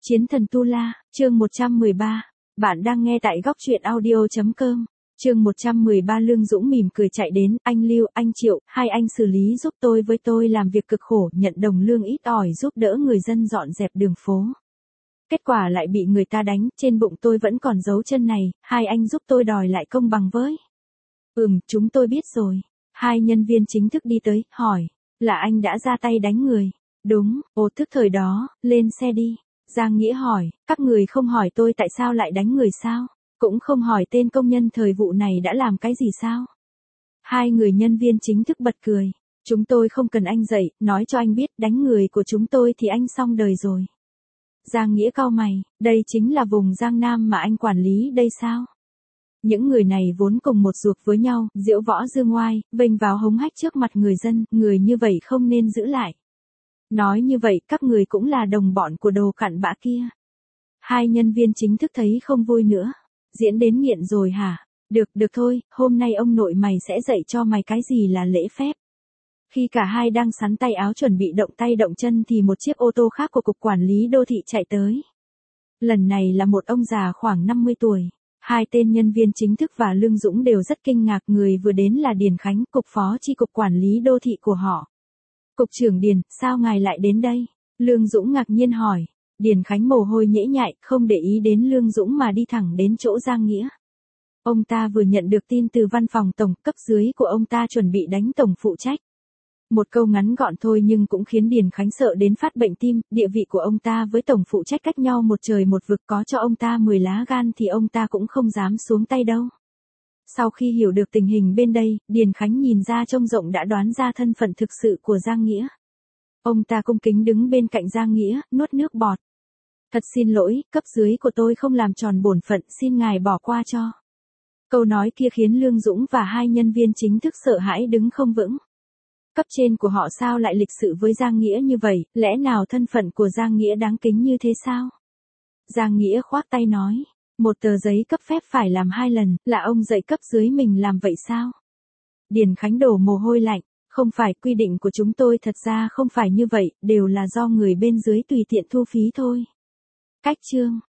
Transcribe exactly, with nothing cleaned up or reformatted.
Chiến thần Tu La, chương một trăm mười ba. Bạn đang nghe tại góc truyện audio chấm com. Chương một trăm mười ba. Lương Dũng mỉm cười chạy đến, anh Lưu, anh Triệu, hai anh xử lý giúp tôi với tôi làm việc cực khổ, nhận đồng lương ít ỏi giúp đỡ người dân dọn dẹp đường phố. Kết quả lại bị người ta đánh, trên bụng tôi vẫn còn dấu chân này, hai anh giúp tôi đòi lại công bằng với. Ừm, chúng tôi biết rồi. Hai nhân viên chính thức đi tới, hỏi, là anh đã ra tay đánh người? Đúng, ồ tức thời đó, lên xe đi. Giang Nghĩa hỏi, các người không hỏi tôi tại sao lại đánh người sao? Cũng không hỏi tên công nhân thời vụ này đã làm cái gì sao? Hai người nhân viên chính thức bật cười. Chúng tôi không cần anh dạy, nói cho anh biết đánh người của chúng tôi thì anh xong đời rồi. Giang Nghĩa cau mày, đây chính là vùng Giang Nam mà anh quản lý đây sao? Những người này vốn cùng một ruột với nhau, diễu võ dương oai, vênh vào hống hách trước mặt người dân, người như vậy không nên giữ lại. Nói như vậy các người cũng là đồng bọn của đồ cặn bã kia. Hai nhân viên chính thức thấy không vui nữa. Diễn đến nghiện rồi hả? Được, được thôi, hôm nay ông nội mày sẽ dạy cho mày cái gì là lễ phép. Khi cả hai đang sắn tay áo chuẩn bị động tay động chân thì một chiếc ô tô khác của Cục Quản lý Đô thị chạy tới. Lần này là một ông già khoảng năm mươi tuổi. Hai tên nhân viên chính thức và Lương Dũng đều rất kinh ngạc, người vừa đến là Điền Khánh, Cục Phó Chi Cục Quản lý Đô thị của họ. Cục trưởng Điền, sao ngài lại đến đây? Lương Dũng ngạc nhiên hỏi. Điền Khánh mồ hôi nhễ nhại, không để ý đến Lương Dũng mà đi thẳng đến chỗ Giang Nghĩa. Ông ta vừa nhận được tin từ văn phòng tổng, cấp dưới của ông ta chuẩn bị đánh tổng phụ trách. Một câu ngắn gọn thôi nhưng cũng khiến Điền Khánh sợ đến phát bệnh tim, địa vị của ông ta với tổng phụ trách cách nhau một trời một vực, có cho ông ta mười lá gan thì ông ta cũng không dám xuống tay đâu. Sau khi hiểu được tình hình bên đây, Điền Khánh nhìn ra trông rộng đã đoán ra thân phận thực sự của Giang Nghĩa. Ông ta cung kính đứng bên cạnh Giang Nghĩa, nuốt nước bọt. Thật xin lỗi, cấp dưới của tôi không làm tròn bổn phận, xin ngài bỏ qua cho. Câu nói kia khiến Lương Dũng và hai nhân viên chính thức sợ hãi đứng không vững. Cấp trên của họ sao lại lịch sự với Giang Nghĩa như vậy, lẽ nào thân phận của Giang Nghĩa đáng kính như thế sao? Giang Nghĩa khoác tay nói, một tờ giấy cấp phép phải làm hai lần, là ông dạy cấp dưới mình làm vậy sao? Điền Khánh đổ mồ hôi lạnh, không phải, quy định của chúng tôi thật ra không phải như vậy, đều là do người bên dưới tùy tiện thu phí thôi. Cách chương,